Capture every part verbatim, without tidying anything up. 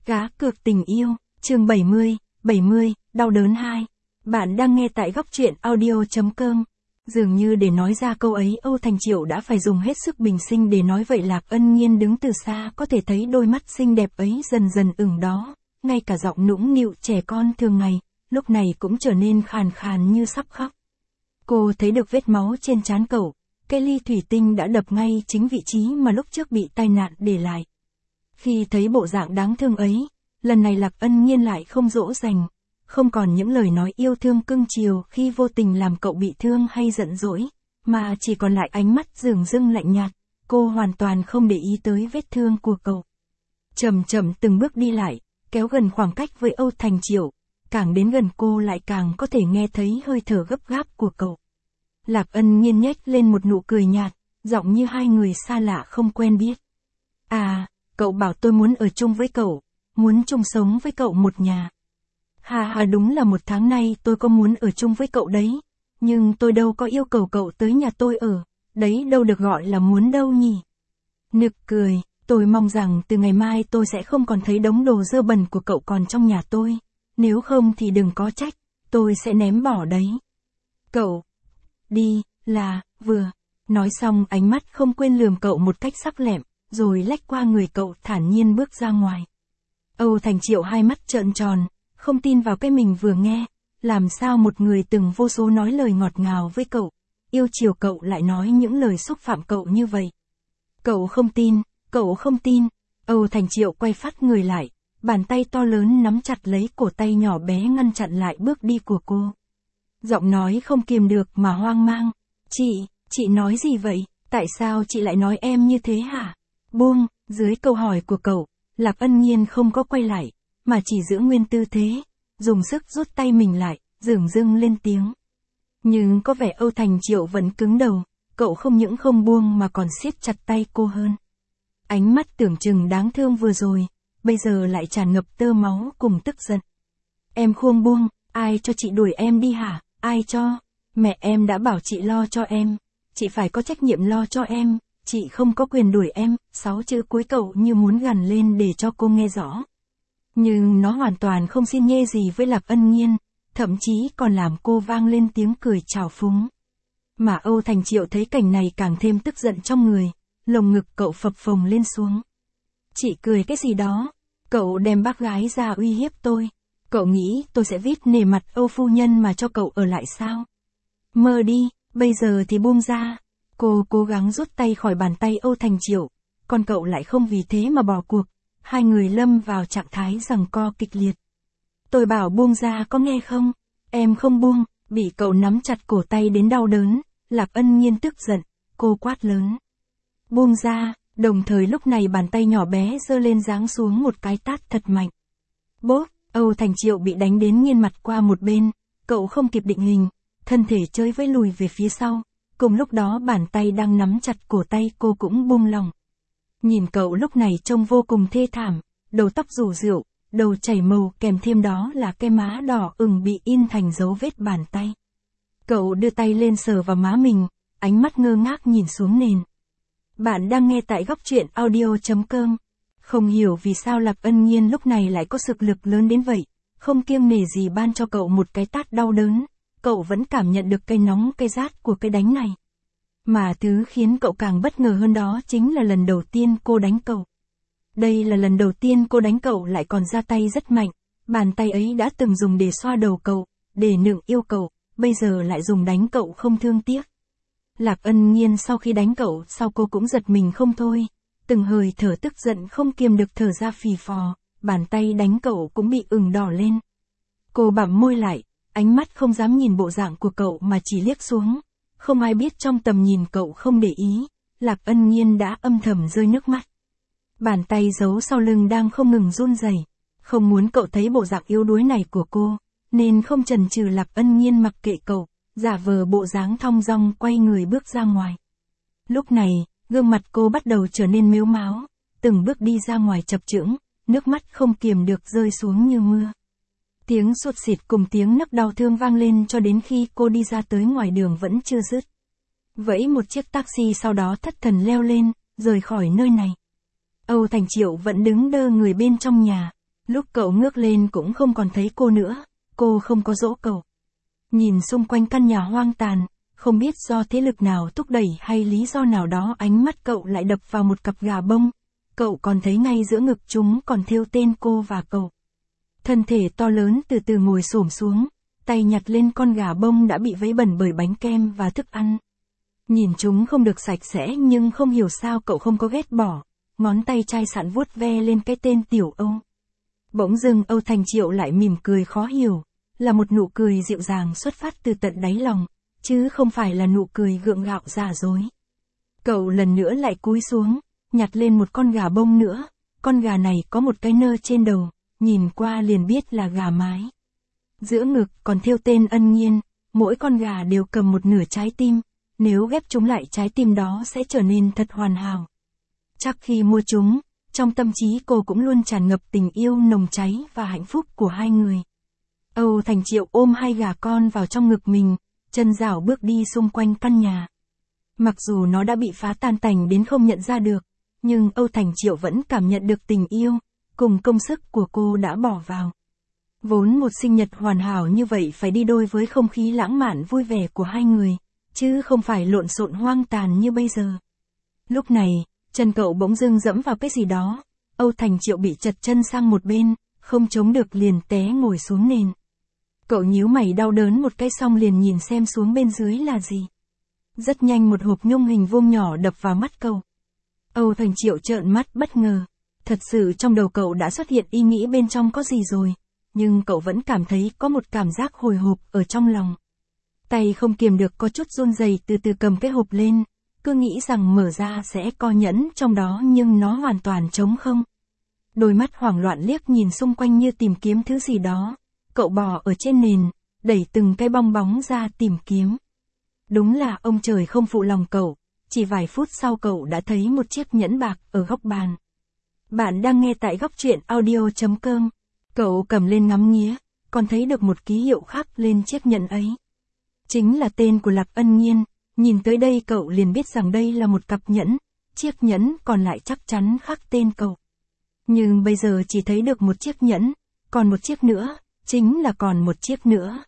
Cá cược tình yêu, chương bảy mươi, bảy mươi, đau đớn hai. Bạn đang nghe tại góc truyện audio.com. Dường như để nói ra câu ấy Âu Thành Triệu đã phải dùng hết sức bình sinh để nói vậy. Lạc Ân Nhiên đứng từ xa có thể thấy đôi mắt xinh đẹp ấy dần dần ửng đó, ngay cả giọng nũng nịu trẻ con thường ngày, lúc này cũng trở nên khàn khàn như sắp khóc. Cô thấy được vết máu trên trán cậu, cái ly thủy tinh đã đập ngay chính vị trí mà lúc trước bị tai nạn để lại. Khi thấy bộ dạng đáng thương ấy, lần này Lạc Ân Nhiên lại không dỗ dành, không còn những lời nói yêu thương cưng chiều khi vô tình làm cậu bị thương hay giận dỗi, mà chỉ còn lại ánh mắt dửng dưng lạnh nhạt. Cô hoàn toàn không để ý tới vết thương của cậu. Chậm chậm từng bước đi lại, kéo gần khoảng cách với Âu Thành Triệu, càng đến gần cô lại càng có thể nghe thấy hơi thở gấp gáp của cậu. Lạc Ân Nhiên nhếch lên một nụ cười nhạt, giọng như hai người xa lạ không quen biết. À, cậu bảo tôi muốn ở chung với cậu, muốn chung sống với cậu một nhà. Hà hà, đúng là một tháng nay tôi có muốn ở chung với cậu đấy, nhưng tôi đâu có yêu cầu cậu tới nhà tôi ở, đấy đâu được gọi là muốn đâu nhỉ. Nực cười, tôi mong rằng từ ngày mai tôi sẽ không còn thấy đống đồ dơ bẩn của cậu còn trong nhà tôi, nếu không thì đừng có trách, tôi sẽ ném bỏ đấy. Cậu, đi, là, vừa, nói xong ánh mắt không quên lườm cậu một cách sắc lẹm, rồi lách qua người cậu thản nhiên bước ra ngoài. Âu Thành Triệu hai mắt trợn tròn, không tin vào cái mình vừa nghe, làm sao một người từng vô số nói lời ngọt ngào với cậu, yêu chiều cậu lại nói những lời xúc phạm cậu như vậy. Cậu không tin, cậu không tin. Âu Thành Triệu quay phát người lại, bàn tay to lớn nắm chặt lấy cổ tay nhỏ bé ngăn chặn lại bước đi của cô. Giọng nói không kiềm được mà hoang mang. Chị, chị nói gì vậy? Tại sao chị lại nói em như thế hả? Buông, dưới câu hỏi của cậu, Lạc Ân Nhiên không có quay lại, mà chỉ giữ nguyên tư thế, dùng sức rút tay mình lại, dửng dưng lên tiếng. Nhưng có vẻ Âu Thành Triệu vẫn cứng đầu, cậu không những không buông mà còn siết chặt tay cô hơn. Ánh mắt tưởng chừng đáng thương vừa rồi, bây giờ lại tràn ngập tơ máu cùng tức giận. Em không buông, ai cho chị đuổi em đi hả? Ai cho? Mẹ em đã bảo chị lo cho em, chị phải có trách nhiệm lo cho em, chị không có quyền đuổi em. Sáu chữ cuối cậu như muốn gằn lên để cho cô nghe rõ. Nhưng nó hoàn toàn không xin nhê gì với Lạc Ân Nhiên, thậm chí còn làm cô vang lên tiếng cười trào phúng. Mà Âu Thành Triệu thấy cảnh này càng thêm tức giận trong người, lồng ngực cậu phập phồng lên xuống. Chị cười cái gì đó? Cậu đem bác gái ra uy hiếp tôi. Cậu nghĩ tôi sẽ vít nể mặt Âu phu nhân mà cho cậu ở lại sao? Mơ đi, bây giờ thì buông ra. Cô cố gắng rút tay khỏi bàn tay Âu Thành Triệu, còn cậu lại không vì thế mà bỏ cuộc. Hai người lâm vào trạng thái giằng co kịch liệt. Tôi bảo buông ra có nghe không? Em không buông, bị cậu nắm chặt cổ tay đến đau đớn, Lạc Ân Nhiên tức giận, cô quát lớn. Buông ra, đồng thời lúc này bàn tay nhỏ bé giơ lên giáng xuống một cái tát thật mạnh. Bốp, Âu Thành Triệu bị đánh đến nghiêng mặt qua một bên, cậu không kịp định hình, thân thể chơi với lùi về phía sau, cùng lúc đó bàn tay đang nắm chặt cổ tay cô cũng buông lỏng. Nhìn cậu lúc này trông vô cùng thê thảm, đầu tóc rủ rượi, đầu chảy màu kèm thêm đó là cái má đỏ ửng bị in thành dấu vết bàn tay. Cậu đưa tay lên sờ vào má mình, ánh mắt ngơ ngác nhìn xuống nền. Bạn đang nghe tại góc truyện audio.com. Không hiểu vì sao Lạc Ân Nhiên lúc này lại có sức lực lớn đến vậy, không kiêng nể gì ban cho cậu một cái tát đau đớn, cậu vẫn cảm nhận được cái nóng cái rát của cái đánh này. Mà thứ khiến cậu càng bất ngờ hơn đó chính là lần đầu tiên cô đánh cậu. Đây là lần đầu tiên cô đánh cậu lại còn ra tay rất mạnh, bàn tay ấy đã từng dùng để xoa đầu cậu, để nựng yêu cậu, bây giờ lại dùng đánh cậu không thương tiếc. Lạc Ân Nhiên sau khi đánh cậu sau cô cũng giật mình không thôi, từng hơi thở tức giận không kiềm được thở ra phì phò, bàn tay đánh cậu cũng bị ửng đỏ lên. Cô bặm môi lại, ánh mắt không dám nhìn bộ dạng của cậu mà chỉ liếc xuống. Không ai biết trong tầm nhìn cậu không để ý, Lạc Ân Nhiên đã âm thầm rơi nước mắt. Bàn tay giấu sau lưng đang không ngừng run rẩy, không muốn cậu thấy bộ dạng yếu đuối này của cô, nên không chần chừ Lạc Ân Nhiên mặc kệ cậu, giả vờ bộ dáng thong dong quay người bước ra ngoài. Lúc này, gương mặt cô bắt đầu trở nên mếu máo, từng bước đi ra ngoài chập chững, nước mắt không kiềm được rơi xuống như mưa. Tiếng sụt xịt cùng tiếng nấc đau thương vang lên cho đến khi cô đi ra tới ngoài đường vẫn chưa dứt. Vẫy một chiếc taxi sau đó thất thần leo lên, rời khỏi nơi này. Âu Thành Triệu vẫn đứng đơ người bên trong nhà, Lúc cậu ngước lên cũng không còn thấy cô nữa, cô không có dỗ cậu. Nhìn xung quanh căn nhà hoang tàn, không biết do thế lực nào thúc đẩy hay lý do nào đó ánh mắt cậu lại đập vào một cặp gà bông. Cậu còn thấy ngay giữa ngực chúng còn thêu tên cô và cậu. Thân thể to lớn từ từ ngồi xổm xuống, tay nhặt lên con gà bông đã bị vấy bẩn bởi bánh kem và thức ăn. Nhìn chúng không được sạch sẽ nhưng không hiểu sao cậu không có ghét bỏ, ngón tay chai sạn vuốt ve lên cái tên Tiểu Âu. Bỗng dưng Âu Thành Triệu lại mỉm cười khó hiểu, là một nụ cười dịu dàng xuất phát từ tận đáy lòng, chứ không phải là nụ cười gượng gạo giả dối. Cậu lần nữa lại cúi xuống, nhặt lên một con gà bông nữa, con gà này có một cái nơ trên đầu, nhìn qua liền biết là gà mái. Giữa ngực còn thêu tên Ân Nhiên, mỗi con gà đều cầm một nửa trái tim, nếu ghép chúng lại trái tim đó sẽ trở nên thật hoàn hảo. Chắc khi mua chúng, trong tâm trí cô cũng luôn tràn ngập tình yêu nồng cháy và hạnh phúc của hai người. Âu Thành Triệu ôm hai gà con vào trong ngực mình, chân rảo bước đi xung quanh căn nhà. Mặc dù nó đã bị phá tan tành đến không nhận ra được, nhưng Âu Thành Triệu vẫn cảm nhận được tình yêu, cùng công sức của cô đã bỏ vào. Vốn một sinh nhật hoàn hảo như vậy phải đi đôi với không khí lãng mạn vui vẻ của hai người, chứ không phải lộn xộn hoang tàn như bây giờ. Lúc này, chân cậu bỗng dưng dẫm vào cái gì đó, Âu Thành Triệu bị chật chân sang một bên, không chống được liền té ngồi xuống nền. Cậu nhíu mày đau đớn một cái xong liền nhìn xem xuống bên dưới là gì. Rất nhanh một hộp nhung hình vuông nhỏ đập vào mắt cậu. Âu Thành Triệu trợn mắt bất ngờ. Thật sự trong đầu cậu đã xuất hiện ý nghĩ bên trong có gì rồi, nhưng cậu vẫn cảm thấy có một cảm giác hồi hộp ở trong lòng. Tay không kiềm được có chút run rẩy từ từ cầm cái hộp lên, cứ nghĩ rằng mở ra sẽ có nhẫn trong đó nhưng nó hoàn toàn trống không. Đôi mắt hoảng loạn liếc nhìn xung quanh như tìm kiếm thứ gì đó, cậu bò ở trên nền, đẩy từng cái bong bóng ra tìm kiếm. Đúng là ông trời không phụ lòng cậu, chỉ vài phút sau cậu đã thấy một chiếc nhẫn bạc ở góc bàn. Bạn đang nghe tại góc truyện audio chấm com. Cậu cầm lên ngắm nghía, còn thấy được một ký hiệu khắc lên chiếc nhẫn ấy. Chính là tên của Lạc Ân Nhiên, nhìn tới đây cậu liền biết rằng đây là một cặp nhẫn, chiếc nhẫn còn lại chắc chắn khắc tên cậu. Nhưng bây giờ chỉ thấy được một chiếc nhẫn, còn một chiếc nữa, chính là còn một chiếc nữa.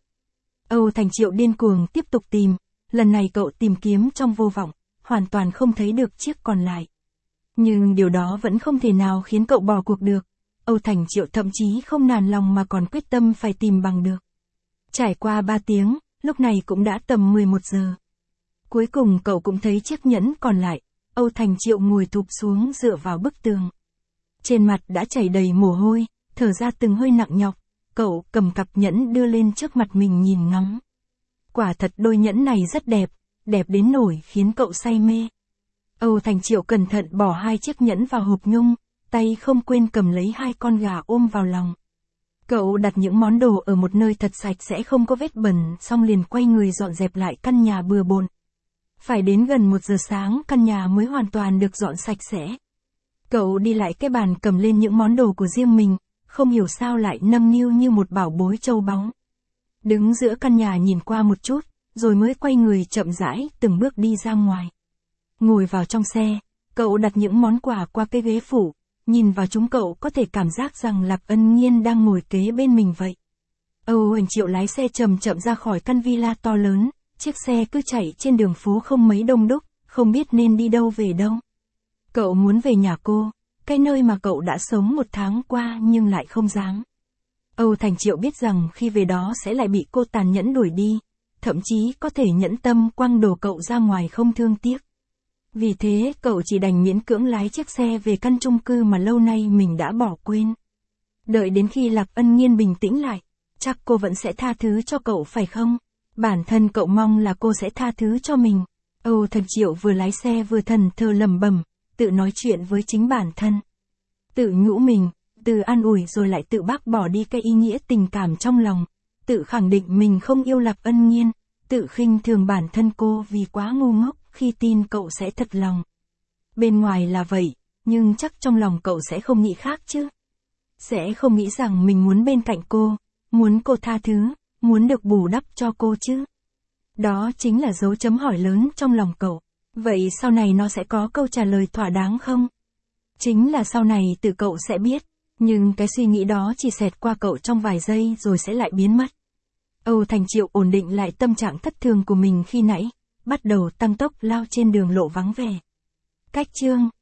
Âu Thành Triệu điên cuồng tiếp tục tìm, lần này cậu tìm kiếm trong vô vọng, hoàn toàn không thấy được chiếc còn lại. Nhưng điều đó vẫn không thể nào khiến cậu bỏ cuộc được. Âu Thành Triệu thậm chí không nản lòng mà còn quyết tâm phải tìm bằng được. Trải qua ba tiếng, lúc này cũng đã tầm mười một giờ. Cuối cùng cậu cũng thấy chiếc nhẫn còn lại, Âu Thành Triệu ngồi thụp xuống dựa vào bức tường. Trên mặt đã chảy đầy mồ hôi, thở ra từng hơi nặng nhọc, cậu cầm cặp nhẫn đưa lên trước mặt mình nhìn ngắm. Quả thật đôi nhẫn này rất đẹp, đẹp đến nỗi khiến cậu say mê. Âu Thành Triệu cẩn thận bỏ hai chiếc nhẫn vào hộp nhung, tay không quên cầm lấy hai con gà ôm vào lòng. Cậu đặt những món đồ ở một nơi thật sạch sẽ không có vết bẩn, xong liền quay người dọn dẹp lại căn nhà bừa bộn. Phải đến gần một giờ sáng căn nhà mới hoàn toàn được dọn sạch sẽ. Cậu đi lại cái bàn cầm lên những món đồ của riêng mình, không hiểu sao lại nâng niu như một bảo bối châu báu. Đứng giữa căn nhà nhìn qua một chút, rồi mới quay người chậm rãi từng bước đi ra ngoài. Ngồi vào trong xe, cậu đặt những món quà qua cái ghế phủ, nhìn vào chúng cậu có thể cảm giác rằng Lạc Ân Nhiên đang ngồi kế bên mình vậy. Âu Thành Triệu lái xe chậm chậm ra khỏi căn villa to lớn, chiếc xe cứ chạy trên đường phố không mấy đông đúc, không biết nên đi đâu về đâu. Cậu muốn về nhà cô, cái nơi mà cậu đã sống một tháng qua nhưng lại không dám. Âu Thành Triệu biết rằng khi về đó sẽ lại bị cô tàn nhẫn đuổi đi, thậm chí có thể nhẫn tâm quăng đồ cậu ra ngoài không thương tiếc. Vì thế cậu chỉ đành miễn cưỡng lái chiếc xe về căn chung cư mà lâu nay mình đã bỏ quên. Đợi đến khi Lạc Ân Nhiên bình tĩnh lại, chắc cô vẫn sẽ tha thứ cho cậu phải không? Bản thân cậu mong là cô sẽ tha thứ cho mình. Âu Thành Triệu vừa lái xe vừa thần thơ lẩm bẩm, tự nói chuyện với chính bản thân. Tự nhủ mình, tự an ủi rồi lại tự bác bỏ đi cái ý nghĩa tình cảm trong lòng, tự khẳng định mình không yêu Lạc Ân Nhiên, tự khinh thường bản thân cô vì quá ngu ngốc khi tin cậu sẽ thật lòng. Bên ngoài là vậy, nhưng chắc trong lòng cậu sẽ không nghĩ khác chứ. Sẽ không nghĩ rằng mình muốn bên cạnh cô, muốn cô tha thứ, muốn được bù đắp cho cô chứ. Đó chính là dấu chấm hỏi lớn trong lòng cậu. Vậy sau này nó sẽ có câu trả lời thỏa đáng không? Chính là sau này tự cậu sẽ biết. Nhưng cái suy nghĩ đó chỉ xẹt qua cậu trong vài giây rồi sẽ lại biến mất. Âu Thành Triệu ổn định lại tâm trạng thất thường của mình khi nãy, bắt đầu tăng tốc lao trên đường lộ vắng vẻ. Cách chương